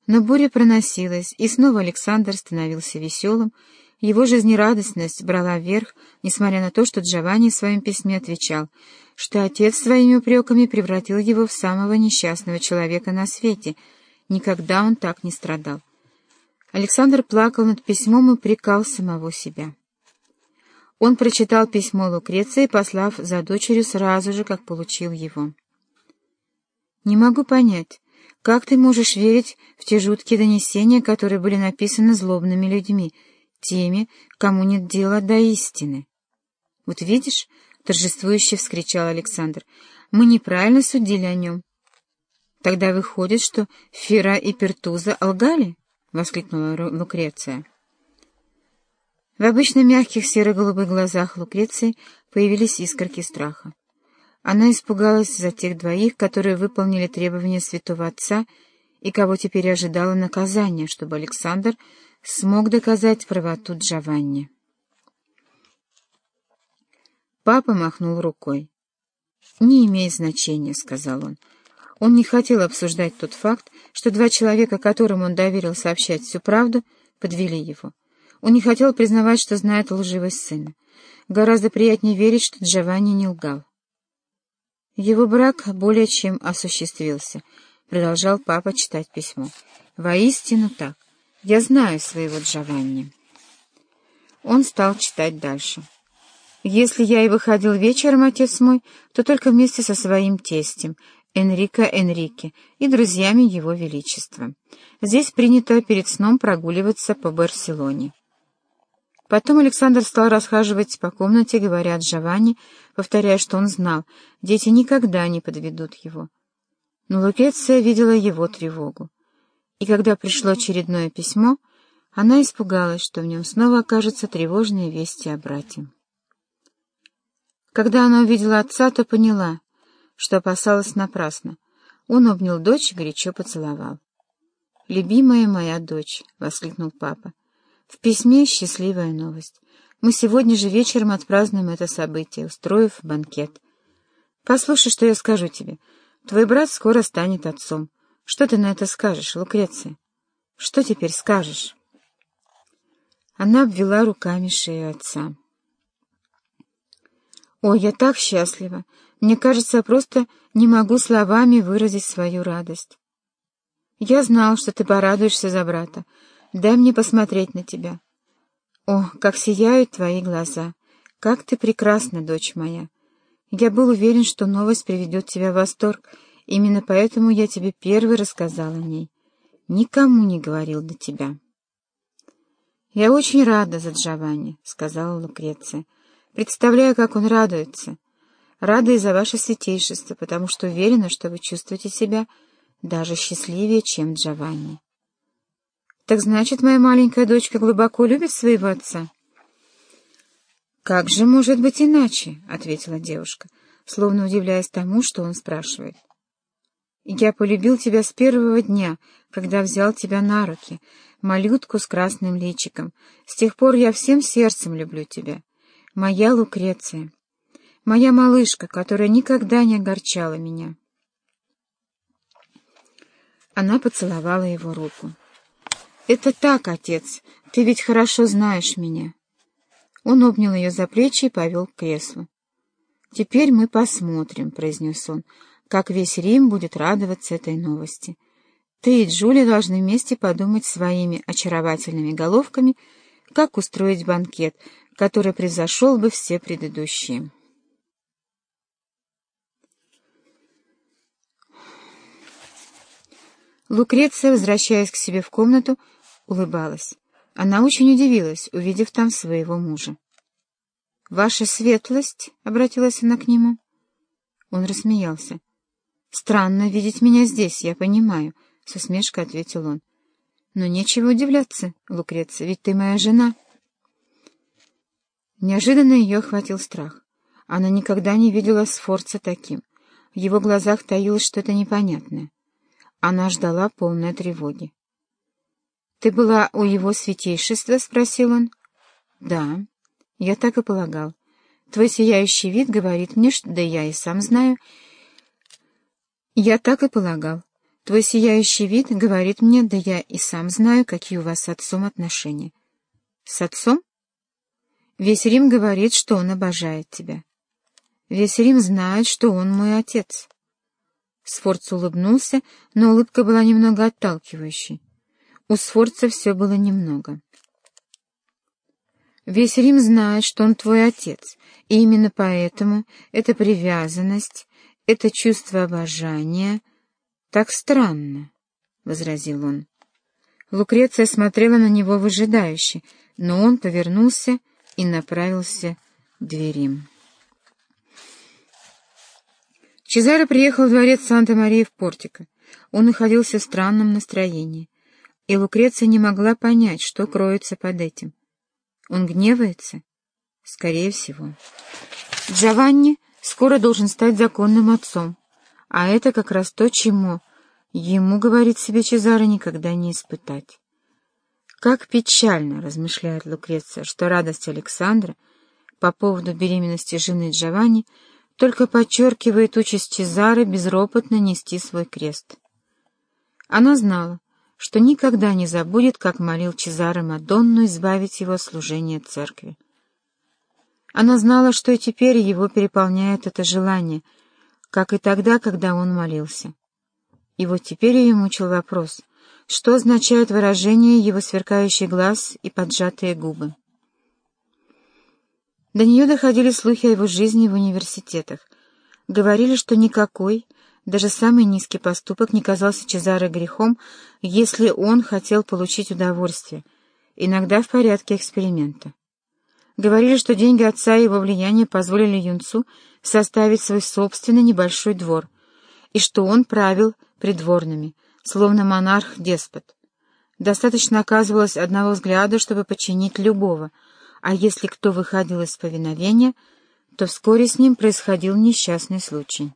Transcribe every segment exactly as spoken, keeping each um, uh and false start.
Но буря проносилась, и снова Александр становился веселым, его жизнерадостность брала вверх, несмотря на то, что Джованни в своем письме отвечал, что отец своими упреками превратил его в самого несчастного человека на свете, никогда он так не страдал. Александр плакал над письмом и упрекал самого себя. Он прочитал письмо Лукреции, послав за дочерью сразу же, как получил его. «Не могу понять, как ты можешь верить в те жуткие донесения, которые были написаны злобными людьми, теми, кому нет дела до истины?» «Вот видишь, — торжествующе вскричал Александр, — мы неправильно судили о нем». «Тогда выходит, что Фера и Пертуза лгали?» — воскликнула Лукреция. В обычно мягких серо-голубых глазах Лукреции появились искорки страха. Она испугалась за тех двоих, которые выполнили требования святого отца и кого теперь ожидало наказание, чтобы Александр смог доказать правоту Джованни. Папа махнул рукой. «Не имеет значения», — сказал он. Он не хотел обсуждать тот факт, что два человека, которым он доверил сообщать всю правду, подвели его. Он не хотел признавать, что знает лживость сына. Гораздо приятнее верить, что Джованни не лгал. «Его брак более чем осуществился», — продолжал папа читать письмо. «Воистину так. Я знаю своего Джованни». Он стал читать дальше. «Если я и выходил вечером, отец мой, то только вместе со своим тестем, Энрико Энрике, и друзьями его величества. Здесь принято перед сном прогуливаться по Барселоне». Потом Александр стал расхаживать по комнате, говоря Джованни, повторяя, что он знал, дети никогда не подведут его. Но Лукреция видела его тревогу. И когда пришло очередное письмо, она испугалась, что в нем снова окажутся тревожные вести о брате. Когда она увидела отца, то поняла, что опасалась напрасно. Он обнял дочь и горячо поцеловал. «Любимая моя дочь!» — воскликнул папа. «В письме счастливая новость. Мы сегодня же вечером отпразднуем это событие, устроив банкет. Послушай, что я скажу тебе. Твой брат скоро станет отцом. Что ты на это скажешь, Лукреция? Что теперь скажешь?» Она обвела руками шею отца. «О, я так счастлива! Мне кажется, я просто не могу словами выразить свою радость. Я знал, что ты порадуешься за брата. Дай мне посмотреть на тебя. О, как сияют твои глаза! Как ты прекрасна, дочь моя! Я был уверен, что новость приведет тебя в восторг, именно поэтому я тебе первый рассказал о ней. Никому не говорил до тебя». «Я очень рада за Джованни», — сказала Лукреция. «Представляю, как он радуется. Рада и за ваше святейшество, потому что уверена, что вы чувствуете себя даже счастливее, чем Джованни». «Так значит, моя маленькая дочка глубоко любит своего отца?» «Как же может быть иначе?» — ответила девушка, словно удивляясь тому, что он спрашивает. «Я полюбил тебя с первого дня, когда взял тебя на руки, малютку с красным личиком. С тех пор я всем сердцем люблю тебя. Моя Лукреция, моя малышка, которая никогда не огорчала меня». Она поцеловала его руку. «Это так, отец, ты ведь хорошо знаешь меня». Он обнял ее за плечи и повел к креслу. «Теперь мы посмотрим», — произнес он, — «как весь Рим будет радоваться этой новости. Ты и Джулия должны вместе подумать своими очаровательными головками, как устроить банкет, который превзошел бы все предыдущие». Лукреция, возвращаясь к себе в комнату, улыбалась. Она очень удивилась, увидев там своего мужа. «Ваша светлость», — обратилась она к нему. Он рассмеялся. «Странно видеть меня здесь, я понимаю», — с усмешкой ответил он. «Но нечего удивляться, Лукреция, ведь ты моя жена». Неожиданно ее охватил страх. Она никогда не видела Сфорца таким. В его глазах таилось что-то непонятное. Она ждала полной тревоги. «Ты была у его святейшества?» — спросил он. «Да, я так и полагал. Твой сияющий вид говорит мне, что, да я и сам знаю». «Я так и полагал. Твой сияющий вид говорит мне, да я и сам знаю, какие у вас с отцом отношения. С отцом? Весь Рим говорит, что он обожает тебя. Весь Рим знает, что он мой отец. Сфорца улыбнулся, но улыбка была немного отталкивающей. У Сфорца все было немного. Весь Рим знает, что он твой отец, и именно поэтому эта привязанность, это чувство обожания так странно, — возразил он. Лукреция смотрела на него выжидающе, но он повернулся и направился к дверям. Чезаро приехал в дворец Санта-Марии в Портико. Он находился в странном настроении, и Лукреция не могла понять, что кроется под этим. Он гневается? Скорее всего. Джованни скоро должен стать законным отцом, а это как раз то, чему ему, говорит себе Чезаро, никогда не испытать. Как печально, размышляет Лукреция, что радость Александра по поводу беременности жены Джованни только подчеркивает участь Чезаро безропотно нести свой крест. Она знала, что никогда не забудет, как молил Чезаро Мадонну избавить его от служения церкви. Она знала, что и теперь его переполняет это желание, как и тогда, когда он молился. И вот теперь ее мучил вопрос, что означает выражение его сверкающий глаз и поджатые губы. До нее доходили слухи о его жизни в университетах. Говорили, что никакой, даже самый низкий поступок не казался Чезаро грехом, если он хотел получить удовольствие, иногда в порядке эксперимента. Говорили, что деньги отца и его влияние позволили юнцу составить свой собственный небольшой двор, и что он правил придворными, словно монарх-деспот. Достаточно оказывалось одного взгляда, чтобы подчинить любого, а если кто выходил из повиновения, то вскоре с ним происходил несчастный случай.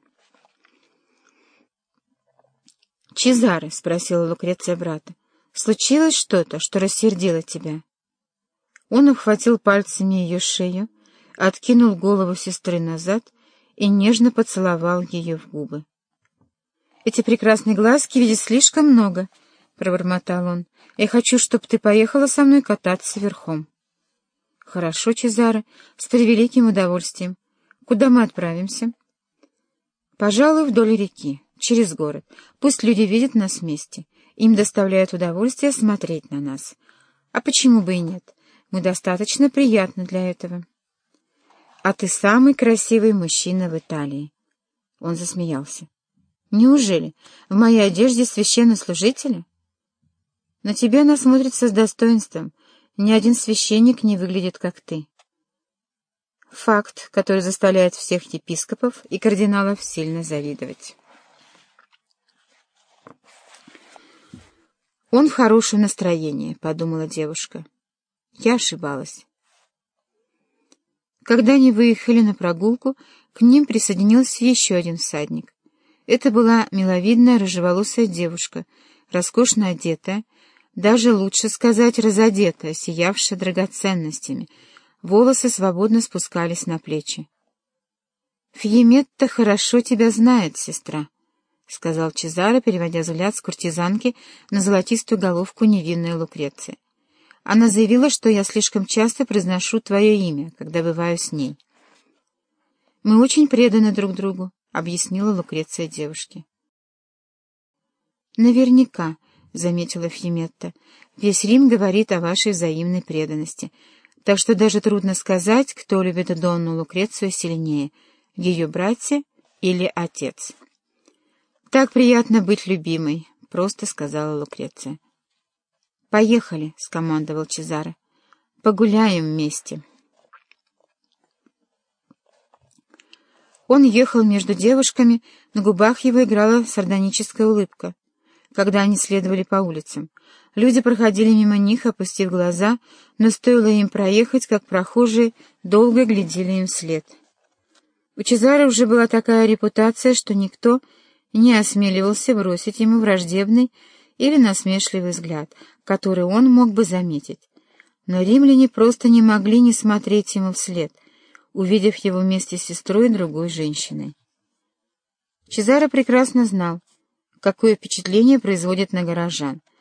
«Чезаро», — спросила Лукреция брата, — «случилось что-то, что рассердило тебя?» Он обхватил пальцами ее шею, откинул голову сестры назад и нежно поцеловал ее в губы. «Эти прекрасные глазки видят слишком много», — пробормотал он. «Я хочу, чтобы ты поехала со мной кататься верхом». «Хорошо, Чезаро, с превеликим удовольствием. Куда мы отправимся?» «Пожалуй, вдоль реки, через город. Пусть люди видят нас вместе. Им доставляет удовольствие смотреть на нас. А почему бы и нет? Мы достаточно приятны для этого». «А ты самый красивый мужчина в Италии». Он засмеялся. «Неужели в моей одежде священнослужителя? На тебя она смотрится с достоинством. Ни один священник не выглядит, как ты». Факт, который заставляет всех епископов и кардиналов сильно завидовать. «Он в хорошем настроении», — подумала девушка. Я ошибалась. Когда они выехали на прогулку, к ним присоединился еще один всадник. Это была миловидная рыжеволосая девушка, роскошно одетая, даже лучше сказать разодетая, сиявшая драгоценностями. Волосы свободно спускались на плечи. «Фьеметта хорошо тебя знает, сестра», — сказал Чезаро, переводя взгляд с куртизанки на золотистую головку невинной Лукреции. «Она заявила, что я слишком часто произношу твое имя, когда бываю с ней». «Мы очень преданы друг другу», — объяснила Лукреция девушке. «Наверняка», — заметила Фьеметта, — «весь Рим говорит о вашей взаимной преданности, так что даже трудно сказать, кто любит Донну Лукрецию сильнее, ее братья или отец». «Так приятно быть любимой», — просто сказала Лукреция. «Поехали», — скомандовал Чезаро. «Погуляем вместе». Он ехал между девушками, на губах его играла сардоническая улыбка. Когда они следовали по улицам, люди проходили мимо них, опустив глаза, но стоило им проехать, как прохожие долго глядели им вслед. У Чезаро уже была такая репутация, что никто не осмеливался бросить ему враждебный или насмешливый взгляд, который он мог бы заметить. Но римляне просто не могли не смотреть ему вслед, увидев его вместе с сестрой и другой женщиной. Чезаро прекрасно знал, какое впечатление производит на горожан.